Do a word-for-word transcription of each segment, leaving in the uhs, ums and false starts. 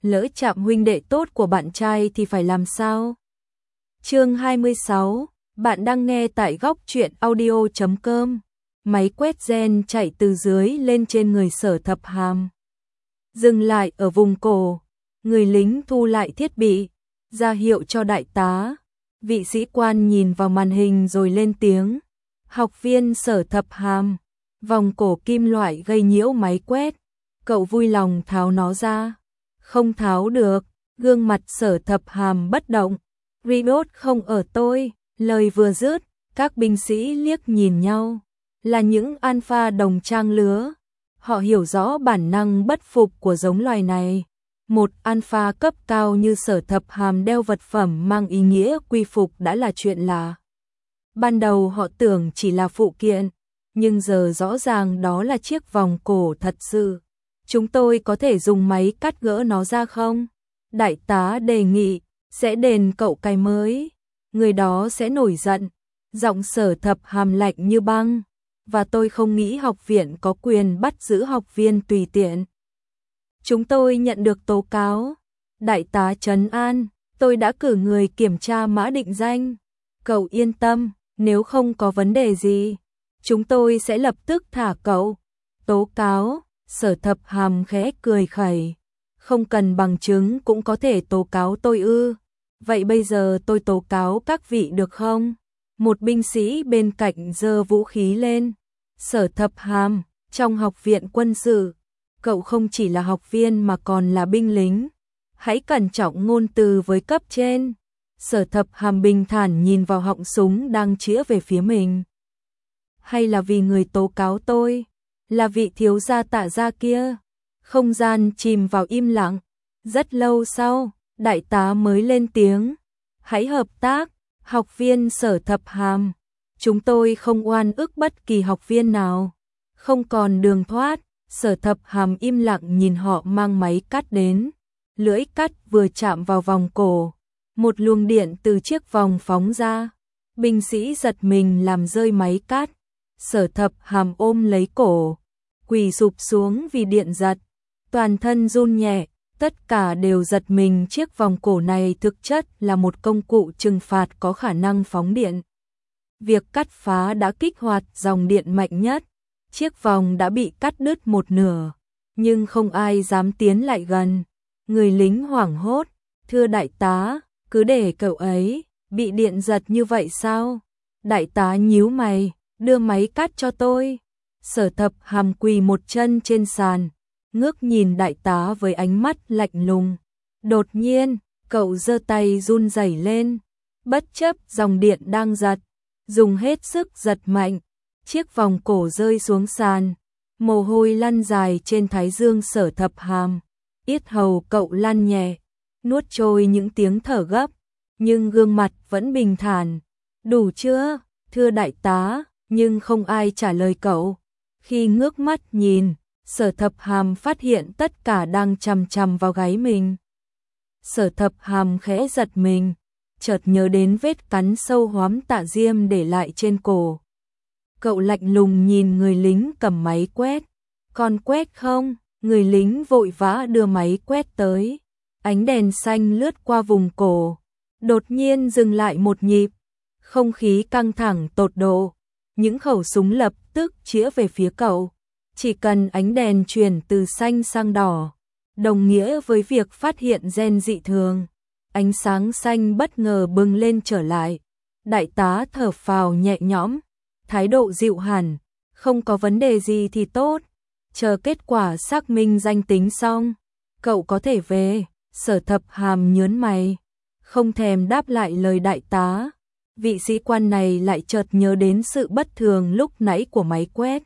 lỡ chạm huynh đệ tốt của bạn trai thì phải làm sao? Chương hai mươi sáu, bạn đang nghe tại góc truyện audio chấm com. Máy quét gen chạy từ dưới lên trên người Sở Thập Hàm. Dừng lại ở vùng cổ, người lính thu lại thiết bị, ra hiệu cho đại tá. Vị sĩ quan nhìn vào màn hình rồi lên tiếng. Học viên Sở Thập Hàm, vòng cổ kim loại gây nhiễu máy quét. Cậu vui lòng tháo nó ra. Không tháo được, gương mặt Sở Thập Hàm bất động. Rebot không ở tôi, lời vừa dứt, các binh sĩ liếc nhìn nhau. Là những alpha đồng trang lứa. Họ hiểu rõ bản năng bất phục của giống loài này. Một alpha cấp cao như Sở Thập Hàm đeo vật phẩm mang ý nghĩa quy phục đã là chuyện lạ. Ban đầu họ tưởng chỉ là phụ kiện, nhưng giờ rõ ràng đó là chiếc vòng cổ thật sự. Chúng tôi có thể dùng máy cắt gỡ nó ra không? Đại tá đề nghị, sẽ đền cậu cái mới. Người đó sẽ nổi giận. Giọng Sở Thập Hàm lạnh như băng. Và tôi không nghĩ học viện có quyền bắt giữ học viên tùy tiện. Chúng tôi nhận được tố cáo. Đại tá trấn an, tôi đã cử người kiểm tra mã định danh. Cậu yên tâm, nếu không có vấn đề gì, chúng tôi sẽ lập tức thả cậu. Tố cáo, Sở Thập Hàm khẽ cười khẩy. Không cần bằng chứng cũng có thể tố cáo tôi ư. Vậy bây giờ tôi tố cáo các vị được không? Một binh sĩ bên cạnh giơ vũ khí lên. Sở Thập Hàm, trong học viện quân sự, cậu không chỉ là học viên mà còn là binh lính. Hãy cẩn trọng ngôn từ với cấp trên. Sở Thập Hàm bình thản nhìn vào họng súng đang chĩa về phía mình. Hay là vì người tố cáo tôi, là vị thiếu gia Tạ gia kia? Không gian chìm vào im lặng. Rất lâu sau, đại tá mới lên tiếng. Hãy hợp tác, học viên Sở Thập Hàm. Chúng tôi không oan ức bất kỳ học viên nào. Không còn đường thoát. Sở Thập Hàm im lặng nhìn họ mang máy cắt đến. Lưỡi cắt vừa chạm vào vòng cổ, một luồng điện từ chiếc vòng phóng ra. Binh sĩ giật mình làm rơi máy cắt. Sở Thập Hàm ôm lấy cổ, quỳ sụp xuống vì điện giật. Toàn thân run nhẹ, tất cả đều giật mình. Chiếc vòng cổ này thực chất là một công cụ trừng phạt có khả năng phóng điện. Việc cắt phá đã kích hoạt dòng điện mạnh nhất. Chiếc vòng đã bị cắt đứt một nửa, nhưng không ai dám tiến lại gần. Người lính hoảng hốt, thưa đại tá, cứ để cậu ấy bị điện giật như vậy sao? Đại tá nhíu mày, đưa máy cắt cho tôi. Sở Thập Hàm quỳ một chân trên sàn, ngước nhìn đại tá với ánh mắt lạnh lùng. Đột nhiên, cậu giơ tay run rẩy lên, bất chấp dòng điện đang giật, dùng hết sức giật mạnh. Chiếc vòng cổ rơi xuống sàn, mồ hôi lăn dài trên thái dương Sở Thập Hàm. Yết hầu cậu lăn nhẹ, nuốt trôi những tiếng thở gấp, nhưng gương mặt vẫn bình thản. Đủ chưa, thưa đại tá? Nhưng không ai trả lời cậu. Khi ngước mắt nhìn, Sở Thập Hàm phát hiện tất cả đang chằm chằm vào gáy mình. Sở Thập Hàm khẽ giật mình, chợt nhớ đến vết cắn sâu hoắm Tạ Diêm để lại trên cổ. Cậu lạnh lùng nhìn người lính cầm máy quét. Còn quét không? Người lính vội vã đưa máy quét tới. Ánh đèn xanh lướt qua vùng cổ, đột nhiên dừng lại một nhịp. Không khí căng thẳng tột độ. Những khẩu súng lập tức chĩa về phía cậu. Chỉ cần ánh đèn chuyển từ xanh sang đỏ, đồng nghĩa với việc phát hiện gen dị thường. Ánh sáng xanh bất ngờ bừng lên trở lại. Đại tá thở phào nhẹ nhõm, thái độ dịu hẳn. Không có vấn đề gì thì tốt. Chờ kết quả xác minh danh tính xong, cậu có thể về. Sở Thập Hàm nhớn mày, không thèm đáp lại lời đại tá. Vị sĩ quan này lại chợt nhớ đến sự bất thường lúc nãy của máy quét.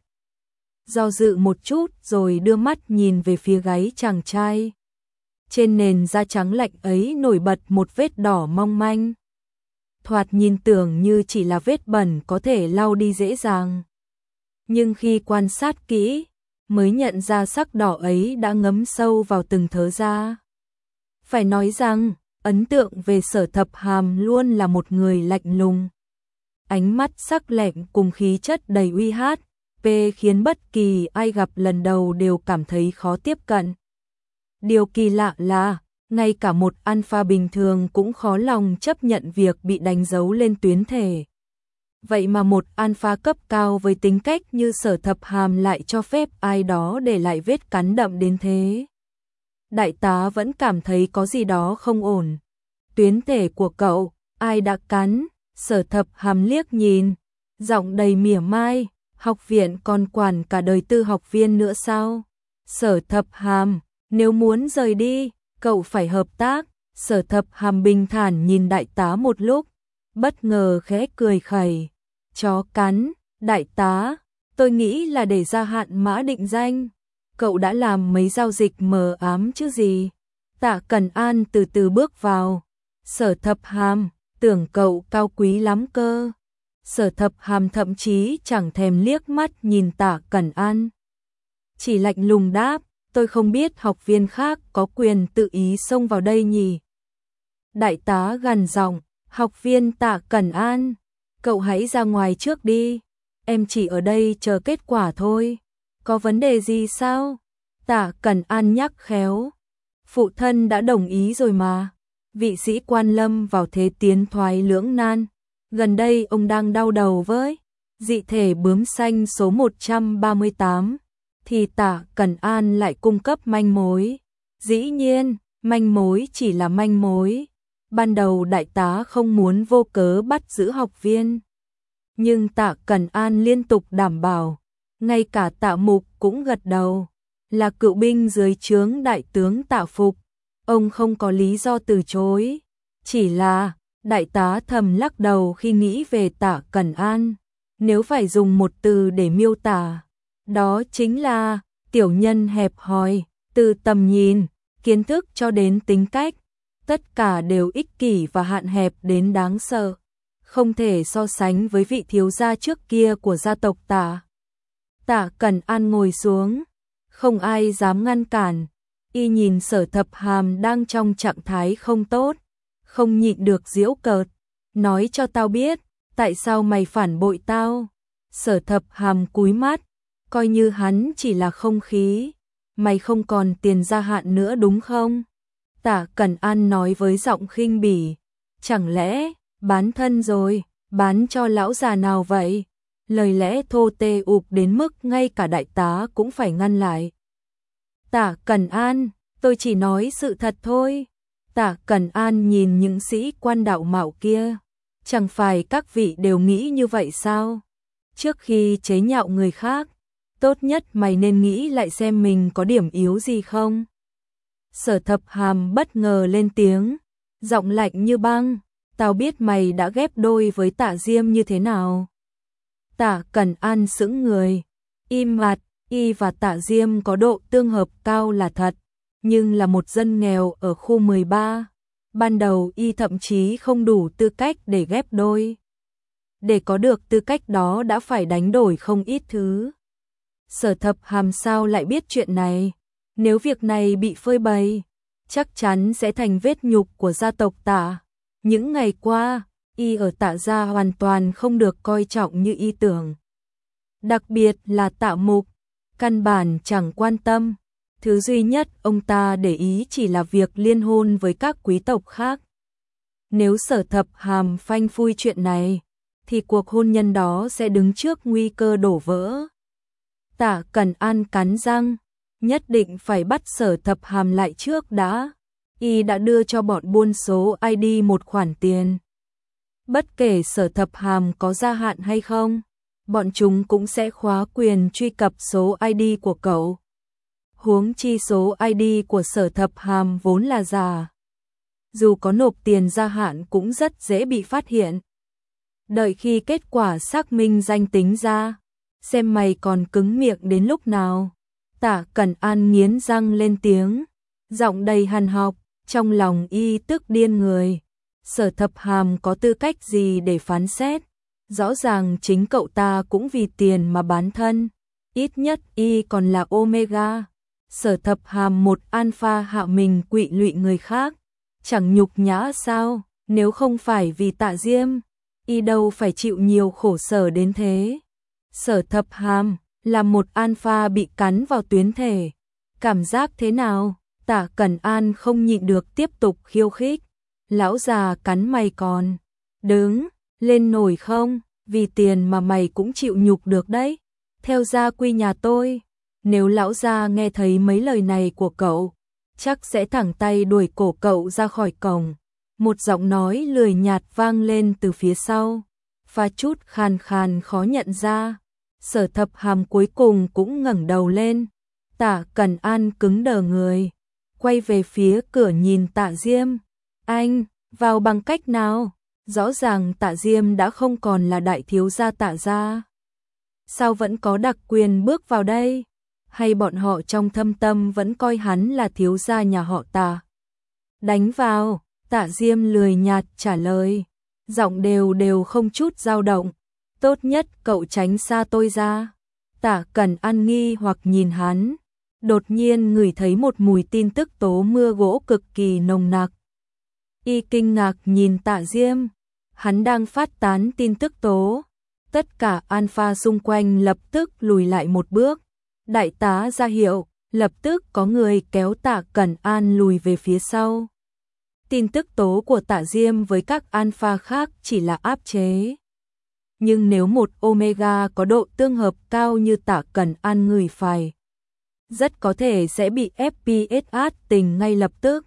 Do dự một chút rồi đưa mắt nhìn về phía gáy chàng trai. Trên nền da trắng lạnh ấy nổi bật một vết đỏ mong manh. Thoạt nhìn tưởng như chỉ là vết bẩn có thể lau đi dễ dàng. Nhưng khi quan sát kỹ, mới nhận ra sắc đỏ ấy đã ngấm sâu vào từng thớ da. Phải nói rằng, ấn tượng về Sở Thập Hàm luôn là một người lạnh lùng. Ánh mắt sắc lẹm cùng khí chất đầy uy hát, khiến bất kỳ ai gặp lần đầu đều cảm thấy khó tiếp cận. Điều kỳ lạ là, Ngay cả một alpha bình thường cũng khó lòng chấp nhận việc bị đánh dấu lên tuyến thể. Vậy mà một alpha cấp cao với tính cách như Sở Thập Hàm lại cho phép ai đó để lại vết cắn đậm đến thế. Đại tá vẫn cảm thấy có gì đó không ổn. Tuyến thể của cậu, ai đã cắn? Sở Thập Hàm liếc nhìn, giọng đầy mỉa mai, học viện còn quản cả đời tư học viên nữa sao? Sở Thập Hàm, nếu muốn rời đi, cậu phải hợp tác. Sở Thập Hàm bình thản nhìn đại tá một lúc, bất ngờ khẽ cười khẩy. Chó cắn, đại tá, tôi nghĩ là để gia hạn mã định danh. Cậu đã làm mấy giao dịch mờ ám chứ gì? Tạ Cẩn An từ từ bước vào. Sở Thập Hàm, tưởng cậu cao quý lắm cơ. Sở Thập Hàm thậm chí chẳng thèm liếc mắt nhìn Tạ Cẩn An. Chỉ lạnh lùng đáp, tôi không biết học viên khác có quyền tự ý xông vào đây nhỉ. Đại tá gằn giọng, học viên Tạ Cẩn An, cậu hãy ra ngoài trước đi, em chỉ ở đây chờ kết quả thôi. Có vấn đề gì sao? Tạ Cẩn An nhắc khéo. Phụ thân đã đồng ý rồi mà. Vị sĩ quan lâm vào thế tiến thoái lưỡng nan. Gần đây ông đang đau đầu với dị thể bướm xanh số một trăm ba mươi tám. Thì Tạ Cẩn An lại cung cấp manh mối. Dĩ nhiên, manh mối chỉ là manh mối. Ban đầu đại tá không muốn vô cớ bắt giữ học viên. Nhưng Tạ Cẩn An liên tục đảm bảo. Ngay cả Tạ Mục cũng gật đầu. Là cựu binh dưới trướng đại tướng Tạ Phục. Ông không có lý do từ chối. Chỉ là, đại tá thầm lắc đầu khi nghĩ về Tạ Cẩn An. Nếu phải dùng một từ để miêu tả, đó chính là tiểu nhân hẹp hòi, từ tầm nhìn, kiến thức cho đến tính cách. Tất cả đều ích kỷ và hạn hẹp đến đáng sợ. Không thể so sánh với vị thiếu gia trước kia của gia tộc Tạ. Tạ Cẩn An ngồi xuống, không ai dám ngăn cản. Y nhìn Sở Thập Hàm đang trong trạng thái không tốt, không nhịn được giễu cợt. Nói cho tao biết, tại sao mày phản bội tao? Sở Thập Hàm cúi mắt, coi như hắn chỉ là không khí. Mày không còn tiền gia hạn nữa đúng không? Tạ Cẩn An nói với giọng khinh bỉ. Chẳng lẽ, bán thân rồi, bán cho lão già nào vậy? Lời lẽ thô tê ụp đến mức ngay cả đại tá cũng phải ngăn lại. Tạ Cẩn An, tôi chỉ nói sự thật thôi. Tạ Cẩn An nhìn những sĩ quan đạo mạo kia. Chẳng phải các vị đều nghĩ như vậy sao? Trước khi chế nhạo người khác, tốt nhất mày nên nghĩ lại xem mình có điểm yếu gì không? Sở Thập Hàm bất ngờ lên tiếng, giọng lạnh như băng. Tao biết mày đã ghép đôi với Tạ Diêm như thế nào. Tạ Cẩn An sững người, im mặt. Y và Tạ Diêm có độ tương hợp cao là thật, nhưng là một dân nghèo ở khu mười ba. Ban đầu Y thậm chí không đủ tư cách để ghép đôi. Để có được tư cách đó đã phải đánh đổi không ít thứ. Sở Thập Hàm sao lại biết chuyện này? Nếu việc này bị phơi bày, chắc chắn sẽ thành vết nhục của gia tộc Tạ. Những ngày qua, Y ở Tạ gia hoàn toàn không được coi trọng như Y tưởng. Đặc biệt là Tạ Mục, căn bản chẳng quan tâm. Thứ duy nhất ông ta để ý chỉ là việc liên hôn với các quý tộc khác. Nếu Sở Thập Hàm phanh phui chuyện này, thì cuộc hôn nhân đó sẽ đứng trước nguy cơ đổ vỡ. Tạ Cẩn An cắn răng, nhất định phải bắt Sở Thập Hàm lại trước đã. Y đã đưa cho bọn buôn số i đê một khoản tiền. Bất kể Sở Thập Hàm có gia hạn hay không, bọn chúng cũng sẽ khóa quyền truy cập số i đê của cậu. Huống chi số i đê của Sở Thập Hàm vốn là giả. Dù có nộp tiền gia hạn cũng rất dễ bị phát hiện. Đợi khi kết quả xác minh danh tính ra, xem mày còn cứng miệng đến lúc nào. Tạ Cẩn An nghiến răng lên tiếng, giọng đầy hằn học, trong lòng Y tức điên người. Sở Thập Hàm có tư cách gì để phán xét? Rõ ràng chính cậu ta cũng vì tiền mà bán thân. Ít nhất Y còn là Omega. Sở Thập Hàm một alpha hạ mình quỵ lụy người khác. Chẳng nhục nhã sao? Nếu không phải vì Tạ Diêm, Y đâu phải chịu nhiều khổ sở đến thế. Sở Thập Hàm là một alpha bị cắn vào tuyến thể. Cảm giác thế nào? Tạ Cẩn An không nhịn được tiếp tục khiêu khích. Lão già cắn mày còn đứng lên nổi không? Vì tiền mà mày cũng chịu nhục được đấy. Theo gia quy nhà tôi, nếu lão gia nghe thấy mấy lời này của cậu, chắc sẽ thẳng tay đuổi cổ cậu ra khỏi cổng. Một giọng nói lười nhạt vang lên từ phía sau, pha chút khàn khàn khó nhận ra. Sở Thập Hàm cuối cùng cũng ngẩng đầu lên. Tạ Cẩn An cứng đờ người, quay về phía cửa nhìn Tạ Diêm. Anh, vào bằng cách nào? Rõ ràng Tạ Diêm đã không còn là đại thiếu gia Tạ gia. Sao vẫn có đặc quyền bước vào đây? Hay bọn họ trong thâm tâm vẫn coi hắn là thiếu gia nhà họ Tạ? Đánh vào, Tạ Diêm lười nhạt trả lời, giọng đều đều không chút dao động. Tốt nhất cậu tránh xa tôi ra. Tạ Cẩn An nghi hoặc nhìn hắn, đột nhiên ngửi thấy một mùi tin tức tố mưa gỗ cực kỳ nồng nặc. Y kinh ngạc nhìn Tạ Diêm, hắn đang phát tán tin tức tố. Tất cả alpha xung quanh lập tức lùi lại một bước. Đại tá ra hiệu, lập tức có người kéo Tạ Cẩn An lùi về phía sau. Tin tức tố của Tạ Diêm với các alpha khác chỉ là áp chế. Nhưng nếu một omega có độ tương hợp cao như Tạ Cẩn An ngửi phải, rất có thể sẽ bị ép pê ét át tình ngay lập tức.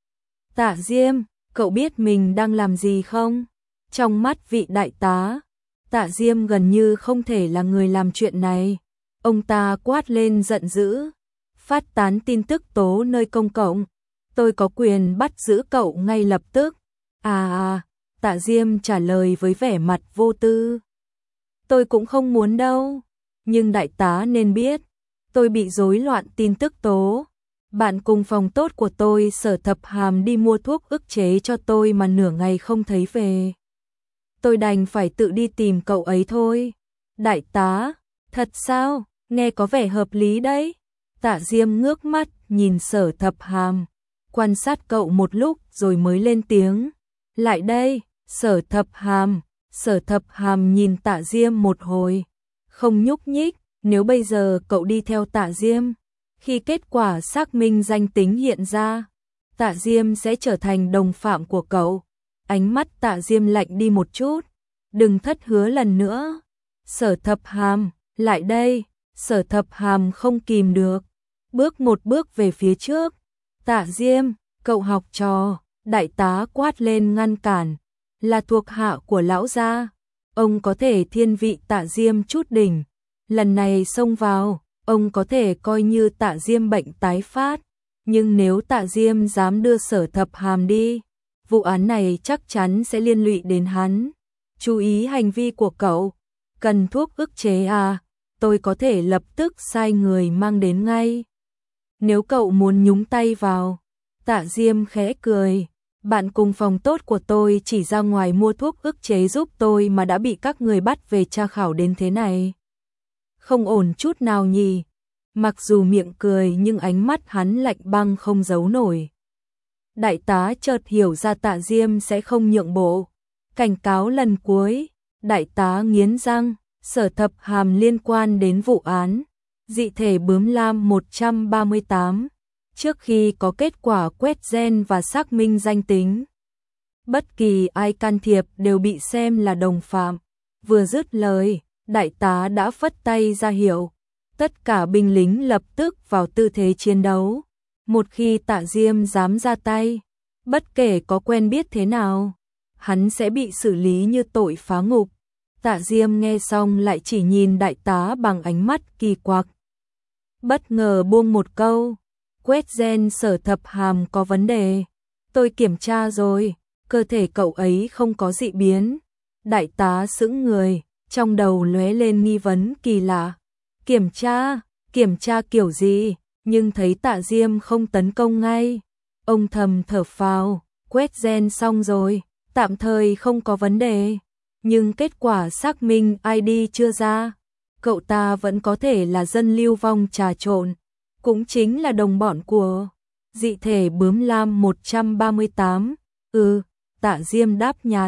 Tạ Diêm, cậu biết mình đang làm gì không? Trong mắt vị đại tá, Tạ Diêm gần như không thể là người làm chuyện này. Ông ta quát lên giận dữ, phát tán tin tức tố nơi công cộng. Tôi có quyền bắt giữ cậu ngay lập tức. À à, Tạ Diêm trả lời với vẻ mặt vô tư. Tôi cũng không muốn đâu, nhưng đại tá nên biết, tôi bị rối loạn tin tức tố. Bạn cùng phòng tốt của tôi Sở Thập Hàm đi mua thuốc ức chế cho tôi mà nửa ngày không thấy về. Tôi đành phải tự đi tìm cậu ấy thôi. Đại tá, thật sao? Nghe có vẻ hợp lý đấy. Tạ Diêm ngước mắt nhìn Sở Thập Hàm, quan sát cậu một lúc rồi mới lên tiếng. Lại đây, Sở Thập Hàm. Sở Thập Hàm nhìn Tạ Diêm một hồi, không nhúc nhích. Nếu bây giờ cậu đi theo Tạ Diêm, khi kết quả xác minh danh tính hiện ra, Tạ Diêm sẽ trở thành đồng phạm của cậu. Ánh mắt Tạ Diêm lạnh đi một chút. Đừng thất hứa lần nữa. Sở Thập Hàm, lại đây. Sở Thập Hàm không kìm được, bước một bước về phía trước. Tạ Diêm, cậu học trò. Đại tá quát lên ngăn cản. Là thuộc hạ của lão gia, ông có thể thiên vị Tạ Diêm chút đỉnh. Lần này xông vào, ông có thể coi như Tạ Diêm bệnh tái phát. Nhưng nếu Tạ Diêm dám đưa Sở Thập Hàm đi, vụ án này chắc chắn sẽ liên lụy đến hắn. Chú ý hành vi của cậu. Cần thuốc ức chế à? Tôi có thể lập tức sai người mang đến ngay. Nếu cậu muốn nhúng tay vào. Tạ Diêm khẽ cười. Bạn cùng phòng tốt của tôi chỉ ra ngoài mua thuốc ức chế giúp tôi mà đã bị các người bắt về tra khảo đến thế này. Không ổn chút nào nhỉ? Mặc dù miệng cười nhưng ánh mắt hắn lạnh băng không giấu nổi. Đại tá chợt hiểu ra Tạ Diêm sẽ không nhượng bộ. Cảnh cáo lần cuối, đại tá nghiến răng. Sở Thập Hàm liên quan đến vụ án dị thể bướm lam một trăm ba mươi tám. Trước khi có kết quả quét gen và xác minh danh tính, bất kỳ ai can thiệp đều bị xem là đồng phạm. Vừa dứt lời, đại tá đã phất tay ra hiệu. Tất cả binh lính lập tức vào tư thế chiến đấu. Một khi Tạ Diêm dám ra tay, bất kể có quen biết thế nào, hắn sẽ bị xử lý như tội phá ngục. Tạ Diêm nghe xong lại chỉ nhìn đại tá bằng ánh mắt kỳ quặc. Bất ngờ buông một câu. Quét gen Sở Thập Hàm có vấn đề. Tôi kiểm tra rồi, cơ thể cậu ấy không có dị biến. Đại tá sững người, trong đầu lóe lên nghi vấn kỳ lạ. Kiểm tra, kiểm tra kiểu gì? Nhưng thấy Tạ Diêm không tấn công ngay. Ông thầm thở phào, quét gen xong rồi, tạm thời không có vấn đề. Nhưng kết quả xác minh i đê chưa ra. Cậu ta vẫn có thể là dân lưu vong trà trộn. Cũng chính là đồng bọn của dị thể bướm lam một trăm ba mươi tám. Ừ, Tạ Diêm đáp nhạt.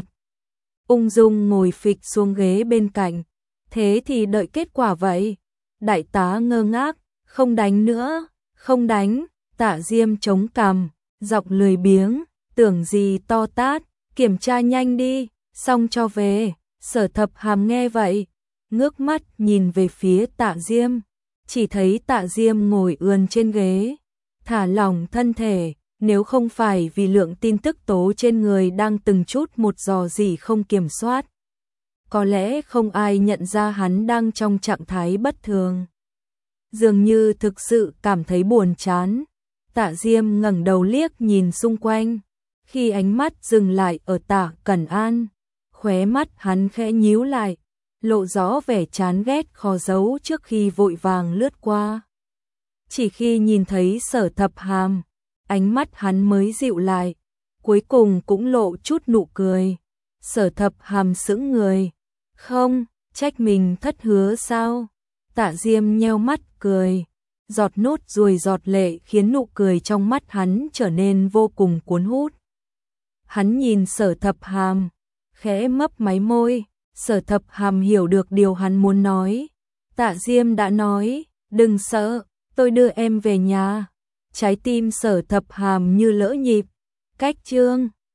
Ung dung ngồi phịch xuống ghế bên cạnh. Thế thì đợi kết quả vậy. Đại tá ngơ ngác. Không đánh nữa, không đánh. Tạ Diêm chống cằm, giọng lười biếng, tưởng gì to tát, kiểm tra nhanh đi, xong cho về. Sở Thập Hàm nghe vậy, ngước mắt nhìn về phía Tạ Diêm, chỉ thấy Tạ Diêm ngồi ườn trên ghế, thả lỏng thân thể, nếu không phải vì lượng tin tức tố trên người đang từng chút một dò dỉ không kiểm soát, có lẽ không ai nhận ra hắn đang trong trạng thái bất thường. Dường như thực sự cảm thấy buồn chán, Tạ Diêm ngẩng đầu liếc nhìn xung quanh, khi ánh mắt dừng lại ở Tạ Cẩn An, khóe mắt hắn khẽ nhíu lại, lộ rõ vẻ chán ghét khó giấu trước khi vội vàng lướt qua. Chỉ khi nhìn thấy Sở Thập Hàm, ánh mắt hắn mới dịu lại, cuối cùng cũng lộ chút nụ cười. Sở Thập Hàm sững người, không, trách mình thất hứa sao? Tạ Diêm nheo mắt cười, giọt nốt ruồi giọt lệ khiến nụ cười trong mắt hắn trở nên vô cùng cuốn hút. Hắn nhìn Sở Thập Hàm, khẽ mấp máy môi. Sở Thập Hàm hiểu được điều hắn muốn nói. Tạ Diêm đã nói, đừng sợ, tôi đưa em về nhà. Trái tim Sở Thập Hàm như lỡ nhịp. Cách chương